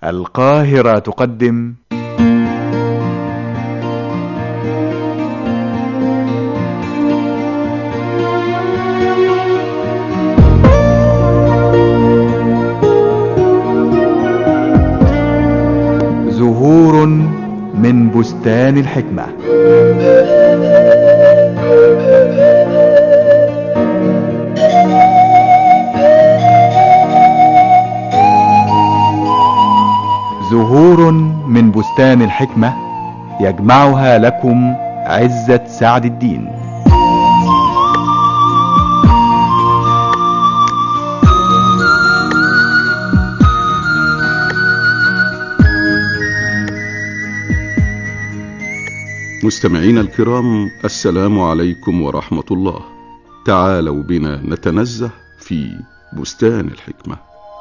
القاهرة تقدم زهور من بستان الحكمة. زهور من بستان الحكمة يجمعها لكم عزت سعد الدين. مستمعين الكرام، السلام عليكم ورحمة الله. تعالوا بنا نتنزه في بستان الحكمة.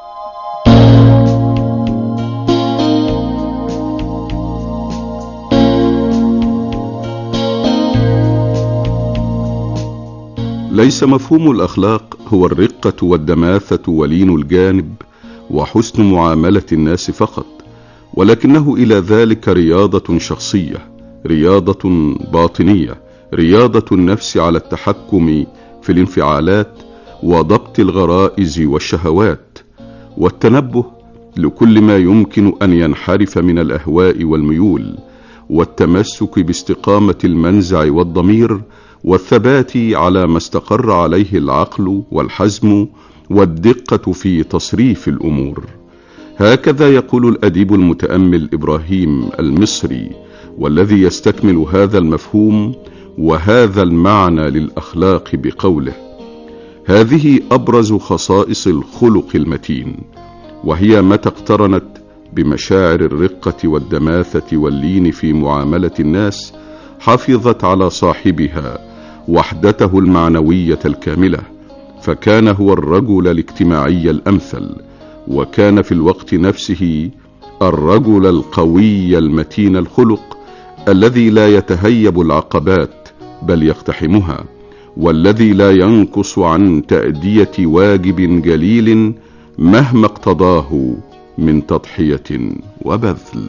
ليس مفهوم الأخلاق هو الرقة والدماثة ولين الجانب وحسن معاملة الناس فقط، ولكنه إلى ذلك رياضة شخصية، رياضة باطنية، رياضة النفس على التحكم في الانفعالات وضبط الغرائز والشهوات، والتنبه لكل ما يمكن أن ينحرف من الأهواء والميول، والتمسك باستقامة المنزع والضمير، والثبات على ما استقر عليه العقل والحزم والدقة في تصريف الأمور. هكذا يقول الأديب المتأمل إبراهيم المصري، والذي يستكمل هذا المفهوم وهذا المعنى للأخلاق بقوله: هذه أبرز خصائص الخلق المتين، وهي متى اقترنت بمشاعر الرقة والدماثة واللين في معاملة الناس حافظت على صاحبها وحدته المعنوية الكاملة، فكان هو الرجل الاجتماعي الأمثل، وكان في الوقت نفسه الرجل القوي المتين الخلق الذي لا يتهيب العقبات بل يقتحمها، والذي لا ينقص عن تأدية واجب جليل مهما اقتضاه من تضحية وبذل.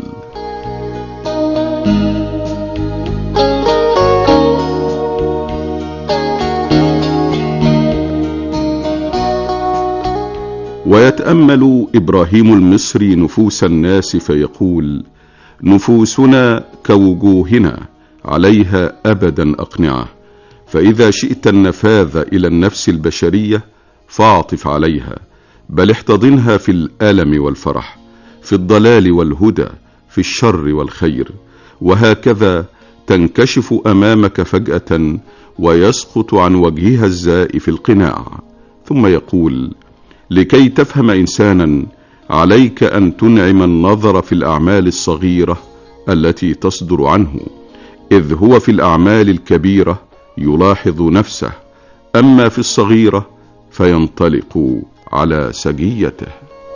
ويتأمل إبراهيم المصري نفوس الناس فيقول: نفوسنا كوجوهنا عليها أبدا أقنعة، فإذا شئت النفاذ إلى النفس البشرية فاعطف عليها، بل احتضنها في الألم والفرح، في الضلال والهدى، في الشر والخير، وهكذا تنكشف أمامك فجأة ويسقط عن وجهها الزائف القناع. ثم يقول: لكي تفهم إنسانا عليك أن تنعم النظر في الأعمال الصغيرة التي تصدر عنه، إذ هو في الأعمال الكبيرة يلاحظ نفسه، أما في الصغيرة فينطلق على سجيته.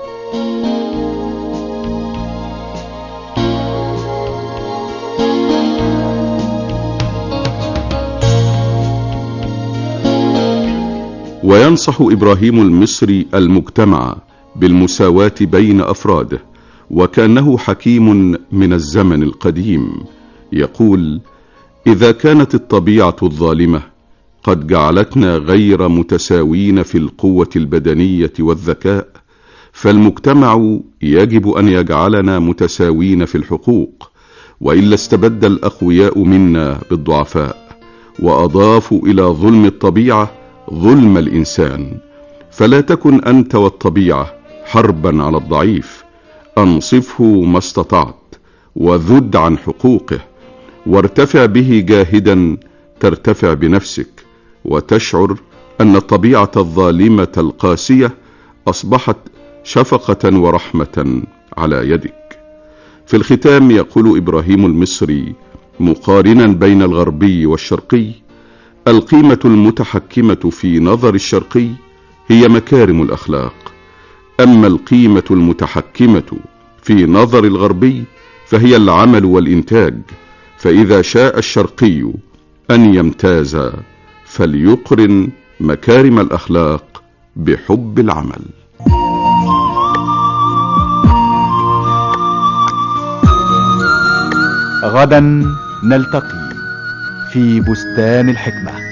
وينصح إبراهيم المصري المجتمع بالمساواة بين أفراده، وكأنه حكيم من الزمن القديم. يقول: إذا كانت الطبيعة الظالمة قد جعلتنا غير متساوين في القوة البدنية والذكاء، فالمجتمع يجب أن يجعلنا متساوين في الحقوق، وإلا استبد الأقوياء منا بالضعفاء، وأضافوا إلى ظلم الطبيعة ظلم الإنسان. فلا تكن أنت والطبيعة حربا على الضعيف، أنصفه ما استطعت، وذد عن حقوقه، وارتفع به جاهدا ترتفع بنفسك، وتشعر أن الطبيعة الظالمة القاسية أصبحت شفقة ورحمة على يدك. في الختام يقول إبراهيم المصري مقارنا بين الغربي والشرقي: القيمة المتحكمة في نظر الشرقي هي مكارم الأخلاق، أما القيمة المتحكمة في نظر الغربي فهي العمل والإنتاج، فإذا شاء الشرقي أن يمتاز فليقرن مكارم الأخلاق بحب العمل. غدا نلتقي في بستان الحكمة.